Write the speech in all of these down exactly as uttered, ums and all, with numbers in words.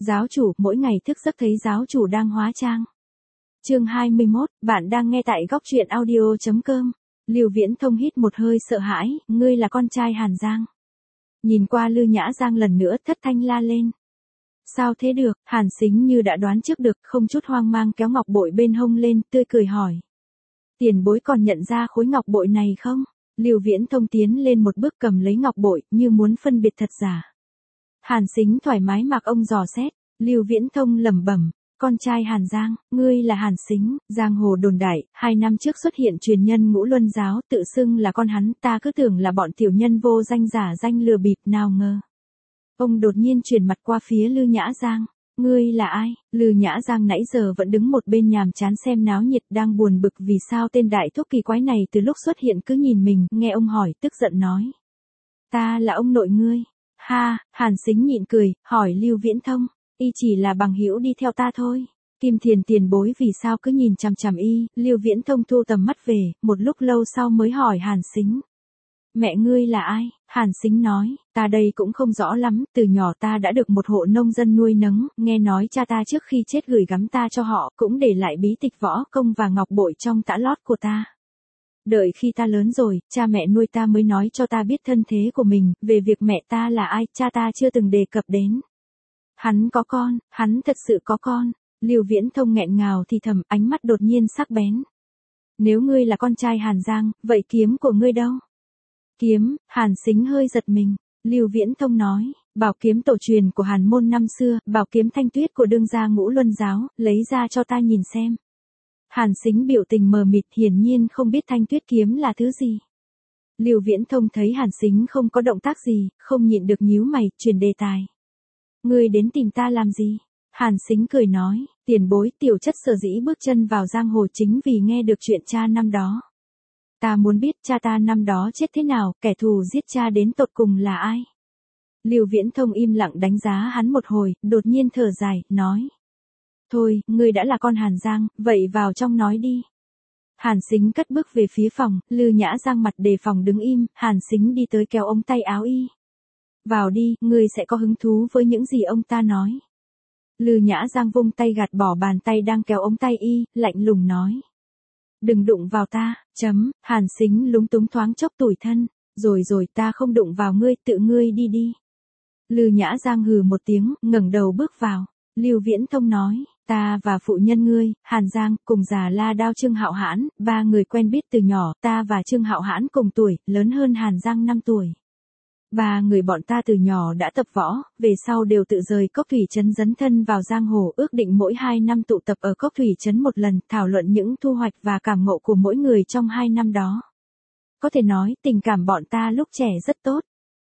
Giáo chủ, mỗi ngày thức giấc thấy giáo chủ đang hóa trang. Chương hai mươi mốt, bạn đang nghe tại góc truyện audio chấm com. Lưu Viễn Thông hít một hơi sợ hãi, ngươi là con trai Hàn Giang. Nhìn qua Lư Nhã Giang lần nữa thất thanh la lên. Sao thế được, Hàn Sính như đã đoán trước được, không chút hoang mang kéo ngọc bội bên hông lên, tươi cười hỏi. Tiền bối còn nhận ra khối ngọc bội này không? Lưu Viễn Thông tiến lên một bước cầm lấy ngọc bội, như muốn phân biệt thật giả. Hàn Sính thoải mái mặc ông dò xét, Lưu Viễn Thông lẩm bẩm, con trai Hàn Giang, ngươi là Hàn Sính, giang hồ đồn đại, hai năm trước xuất hiện truyền nhân Ngũ Luân giáo, tự xưng là con hắn, ta cứ tưởng là bọn tiểu nhân vô danh giả danh lừa bịp, nào ngờ. Ông đột nhiên chuyển mặt qua phía Lư Nhã Giang, ngươi là ai? Lư Nhã Giang nãy giờ vẫn đứng một bên nhàm chán xem náo nhiệt, đang buồn bực vì sao tên đại thúc kỳ quái này từ lúc xuất hiện cứ nhìn mình, nghe ông hỏi, tức giận nói. Ta là ông nội ngươi. Ha, Hàn Sính nhịn cười, hỏi Lưu Viễn Thông, y chỉ là bằng hữu đi theo ta thôi. Kim Thiền tiền bối vì sao cứ nhìn chằm chằm y? Lưu Viễn Thông thu tầm mắt về, một lúc lâu sau mới hỏi Hàn Sính. Mẹ ngươi là ai? Hàn Sính nói, ta đây cũng không rõ lắm, từ nhỏ ta đã được một hộ nông dân nuôi nấng, nghe nói cha ta trước khi chết gửi gắm ta cho họ, cũng để lại bí tịch võ công và ngọc bội trong tã lót của ta. Đợi khi ta lớn rồi, cha mẹ nuôi ta mới nói cho ta biết thân thế của mình, về việc mẹ ta là ai, cha ta chưa từng đề cập đến. Hắn có con, hắn thật sự có con. Lưu Viễn Thông nghẹn ngào thì thầm, ánh mắt đột nhiên sắc bén. Nếu ngươi là con trai Hàn Giang, vậy kiếm của ngươi đâu? Kiếm, Hàn Sính hơi giật mình. Lưu Viễn Thông nói, bảo kiếm tổ truyền của Hàn môn năm xưa, bảo kiếm thanh tuyết của đương gia Ngũ Luân giáo, lấy ra cho ta nhìn xem. Hàn Sính biểu tình mờ mịt, hiển nhiên không biết thanh tuyết kiếm là thứ gì. Lưu Viễn Thông thấy Hàn Sính không có động tác gì, không nhịn được nhíu mày, chuyển đề tài. Ngươi đến tìm ta làm gì? Hàn Sính cười nói, tiền bối, tiểu chất sở dĩ bước chân vào giang hồ chính vì nghe được chuyện cha năm đó. Ta muốn biết cha ta năm đó chết thế nào, kẻ thù giết cha đến tột cùng là ai? Lưu Viễn Thông im lặng đánh giá hắn một hồi, đột nhiên thở dài, nói. Thôi, ngươi đã là con Hàn Giang, vậy vào trong nói đi. Hàn Sính cất bước về phía phòng, Lư Nhã Giang mặt đề phòng đứng im, Hàn Sính đi tới kéo ống tay áo y. Vào đi, ngươi sẽ có hứng thú với những gì ông ta nói. Lư Nhã Giang vung tay gạt bỏ bàn tay đang kéo ống tay y, lạnh lùng nói. Đừng đụng vào ta, chấm, Hàn Sính lúng túng thoáng chốc tủi thân, rồi rồi ta không đụng vào ngươi, tự ngươi đi đi. Lư Nhã Giang hừ một tiếng, ngẩng đầu bước vào. Lưu Viễn Thông nói, ta và phụ nhân ngươi, Hàn Giang, cùng già La Đao Trương Hạo Hãn, ba người quen biết từ nhỏ, ta và Trương Hạo Hãn cùng tuổi, lớn hơn Hàn Giang năm tuổi. Ba người bọn ta từ nhỏ đã tập võ, về sau đều tự rời Cốc Thủy Trấn dấn thân vào giang hồ, ước định mỗi hai năm tụ tập ở Cốc Thủy Trấn một lần, thảo luận những thu hoạch và cảm ngộ của mỗi người trong hai năm đó. Có thể nói, tình cảm bọn ta lúc trẻ rất tốt.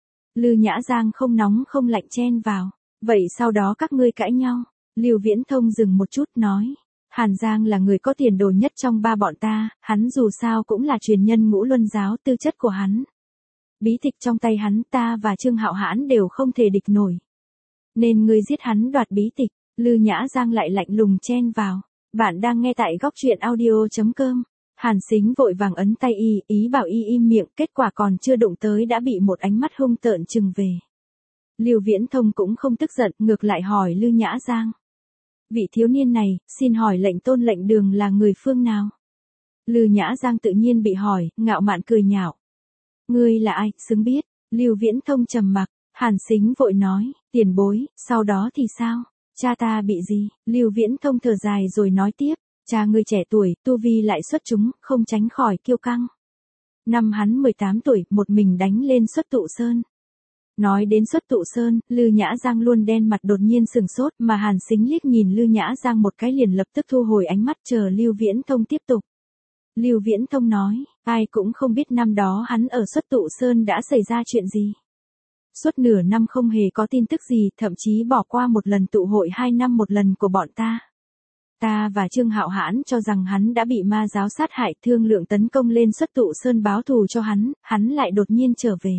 Lư Nhã Giang không nóng không lạnh chen vào. Vậy sau đó các ngươi cãi nhau. Lưu Viễn Thông dừng một chút nói. Hàn Giang là người có tiền đồ nhất trong ba bọn ta, hắn dù sao cũng là truyền nhân Ngũ Luân giáo, tư chất của hắn. Bí tịch trong tay hắn, ta và Trương Hạo Hãn đều không thể địch nổi. Nên ngươi giết hắn đoạt bí tịch. Lư Nhã Giang lại lạnh lùng chen vào. Bạn đang nghe tại góc truyện audio chấm com. Hàn Sính vội vàng ấn tay y, ý bảo y im miệng, kết quả còn chưa đụng tới đã bị một ánh mắt hung tợn trừng về. Lưu Viễn Thông cũng không tức giận, ngược lại hỏi Lư Nhã Giang. Vị thiếu niên này, xin hỏi lệnh tôn lệnh đường là người phương nào? Lư Nhã Giang tự nhiên bị hỏi, ngạo mạn cười nhạo. Ngươi là ai, xứng biết? Lưu Viễn Thông trầm mặc, Hàn Sính vội nói, tiền bối, sau đó thì sao? Cha ta bị gì? Lưu Viễn Thông thở dài rồi nói tiếp, cha ngươi trẻ tuổi, tu vi lại xuất chúng, không tránh khỏi kiêu căng. Năm hắn mười tám tuổi, một mình đánh lên Xuất Tụ Sơn. Nói đến Xuất Tụ Sơn, Lư Nhã Giang luôn đen mặt đột nhiên sừng sốt, mà Hàn Sính liếc nhìn Lư Nhã Giang một cái liền lập tức thu hồi ánh mắt chờ Lưu Viễn Thông tiếp tục. Lưu Viễn Thông nói, ai cũng không biết năm đó hắn ở Xuất Tụ Sơn đã xảy ra chuyện gì. Suốt nửa năm không hề có tin tức gì, thậm chí bỏ qua một lần tụ hội hai năm một lần của bọn ta. Ta và Trương Hạo Hãn cho rằng hắn đã bị ma giáo sát hại, thương lượng tấn công lên Xuất Tụ Sơn báo thù cho hắn, hắn lại đột nhiên trở về.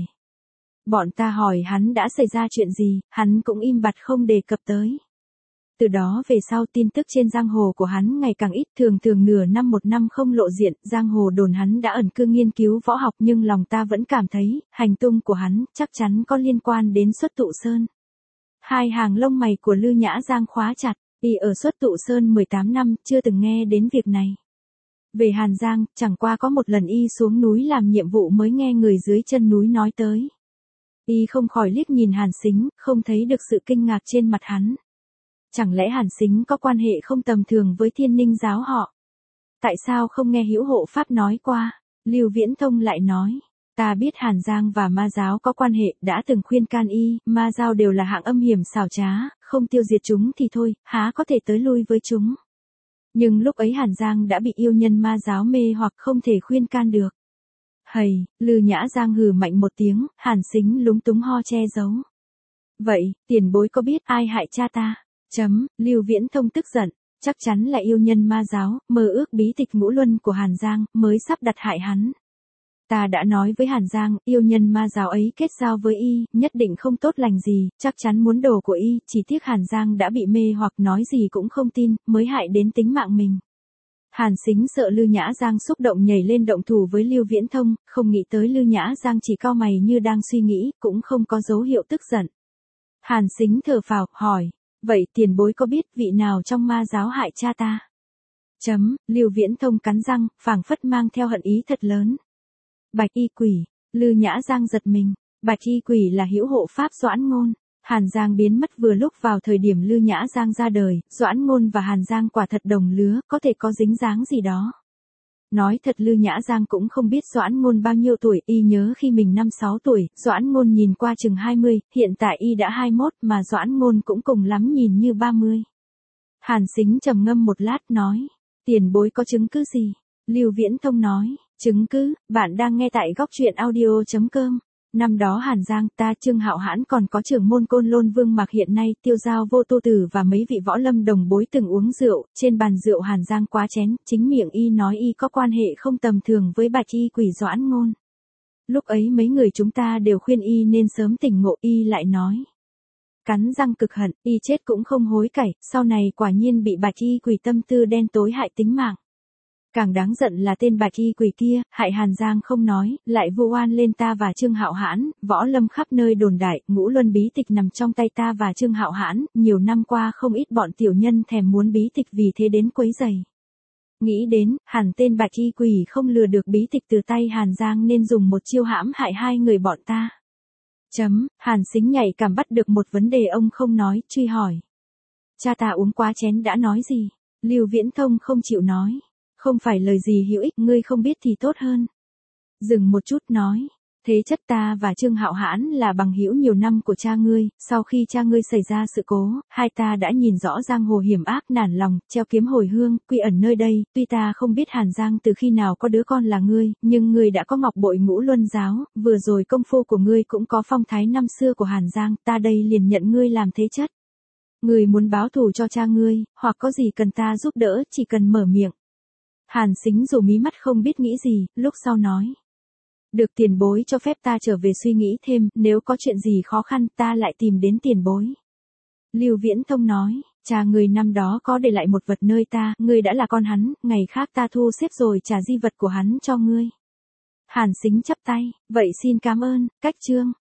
Bọn ta hỏi hắn đã xảy ra chuyện gì, hắn cũng im bặt không đề cập tới. Từ đó về sau tin tức trên giang hồ của hắn ngày càng ít, thường thường nửa năm một năm không lộ diện, giang hồ đồn hắn đã ẩn cư nghiên cứu võ học, nhưng lòng ta vẫn cảm thấy, hành tung của hắn chắc chắn có liên quan đến Xuất Tụ Sơn. Hai hàng lông mày của Lư Nhã Giang khóa chặt, y ở Xuất Tụ Sơn mười tám năm, chưa từng nghe đến việc này. Về Hàn Giang, chẳng qua có một lần y xuống núi làm nhiệm vụ mới nghe người dưới chân núi nói tới. Y không khỏi liếc nhìn Hàn Sính, không thấy được sự kinh ngạc trên mặt hắn. Chẳng lẽ Hàn Sính có quan hệ không tầm thường với Thiên Ninh giáo họ? Tại sao không nghe Hữu Hộ Pháp nói qua? Lưu Viễn Thông lại nói. Ta biết Hàn Giang và ma giáo có quan hệ, đã từng khuyên can y, ma giáo đều là hạng âm hiểm xảo trá, không tiêu diệt chúng thì thôi, há có thể tới lui với chúng. Nhưng lúc ấy Hàn Giang đã bị yêu nhân ma giáo mê hoặc không thể khuyên can được. Hầy, Lư Nhã Giang hừ mạnh một tiếng, Hàn Sính lúng túng ho che giấu. Vậy, tiền bối có biết ai hại cha ta? Chấm, Lưu Viễn Thông tức giận, chắc chắn là yêu nhân ma giáo, mơ ước bí tịch ngũ luân của Hàn Giang, mới sắp đặt hại hắn. Ta đã nói với Hàn Giang, yêu nhân ma giáo ấy kết giao với y, nhất định không tốt lành gì, chắc chắn muốn đồ của y, chỉ tiếc Hàn Giang đã bị mê hoặc nói gì cũng không tin, mới hại đến tính mạng mình. Hàn Sính sợ Lư Nhã Giang xúc động nhảy lên động thủ với Lưu Viễn Thông, không nghĩ tới Lư Nhã Giang chỉ cau mày như đang suy nghĩ, cũng không có dấu hiệu tức giận. Hàn Sính thở phào, hỏi, vậy tiền bối có biết vị nào trong ma giáo hại cha ta? Chấm, Lưu Viễn Thông cắn răng, phảng phất mang theo hận ý thật lớn. Bạch y quỷ, Lư Nhã Giang giật mình, Bạch y quỷ là Hữu Hộ Pháp Doãn Ngôn. Hàn Giang biến mất vừa lúc vào thời điểm Lư Nhã Giang ra đời, Doãn Ngôn và Hàn Giang quả thật đồng lứa, có thể có dính dáng gì đó. Nói thật Lư Nhã Giang cũng không biết Doãn Ngôn bao nhiêu tuổi, y nhớ khi mình năm sáu tuổi, Doãn Ngôn nhìn qua chừng hai mươi, hiện tại y đã hai mươi mốt mà Doãn Ngôn cũng cùng lắm nhìn như ba mươi. Hàn Sính trầm ngâm một lát nói, tiền bối có chứng cứ gì? Lưu Viễn Thông nói, chứng cứ, bạn đang nghe tại góc truyện audio chấm com. Năm đó Hàn Giang, ta Trương Hạo Hãn còn có trưởng môn Côn Lôn Vương Mạc hiện nay Tiêu Giao Vô Tô Tử và mấy vị võ lâm đồng bối từng uống rượu, trên bàn rượu Hàn Giang quá chén, chính miệng y nói y có quan hệ không tầm thường với Bạch y quỷ Doãn Ngôn. Lúc ấy mấy người chúng ta đều khuyên y nên sớm tỉnh ngộ, y lại nói. Cắn răng cực hận, y chết cũng không hối cải, sau này quả nhiên bị Bạch y quỷ tâm tư đen tối hại tính mạng. Càng đáng giận là tên Bạch y quỷ kia, hại Hàn Giang không nói, lại vu oan lên ta và Trương Hạo Hãn, võ lâm khắp nơi đồn đại, ngũ luân bí tịch nằm trong tay ta và Trương Hạo Hãn, nhiều năm qua không ít bọn tiểu nhân thèm muốn bí tịch vì thế đến quấy rầy. Nghĩ đến, hẳn tên Bạch y quỷ không lừa được bí tịch từ tay Hàn Giang nên dùng một chiêu hãm hại hai người bọn ta. Chấm, Hàn Sính nhạy cảm bắt được một vấn đề ông không nói, truy hỏi. Cha ta uống quá chén đã nói gì? Lưu Viễn Thông không chịu nói. Không phải lời gì hữu ích, ngươi không biết thì tốt hơn. Dừng một chút nói, thế chất ta và Trương Hạo Hãn là bằng hữu nhiều năm của cha ngươi, sau khi cha ngươi xảy ra sự cố, hai ta đã nhìn rõ giang hồ hiểm ác nản lòng, treo kiếm hồi hương, quy ẩn nơi đây, tuy ta không biết Hàn Giang từ khi nào có đứa con là ngươi, nhưng ngươi đã có ngọc bội ngũ luân giáo, vừa rồi công phu của ngươi cũng có phong thái năm xưa của Hàn Giang, ta đây liền nhận ngươi làm thế chất. Ngươi muốn báo thù cho cha ngươi, hoặc có gì cần ta giúp đỡ, chỉ cần mở miệng. Hàn Sính dù mí mắt không biết nghĩ gì, lúc sau nói. Được tiền bối cho phép ta trở về suy nghĩ thêm, nếu có chuyện gì khó khăn ta lại tìm đến tiền bối. Lưu Viễn Thông nói, cha người năm đó có để lại một vật nơi ta, ngươi đã là con hắn, ngày khác ta thu xếp rồi trả di vật của hắn cho ngươi. Hàn Sính chắp tay, vậy xin cảm ơn, cách chương.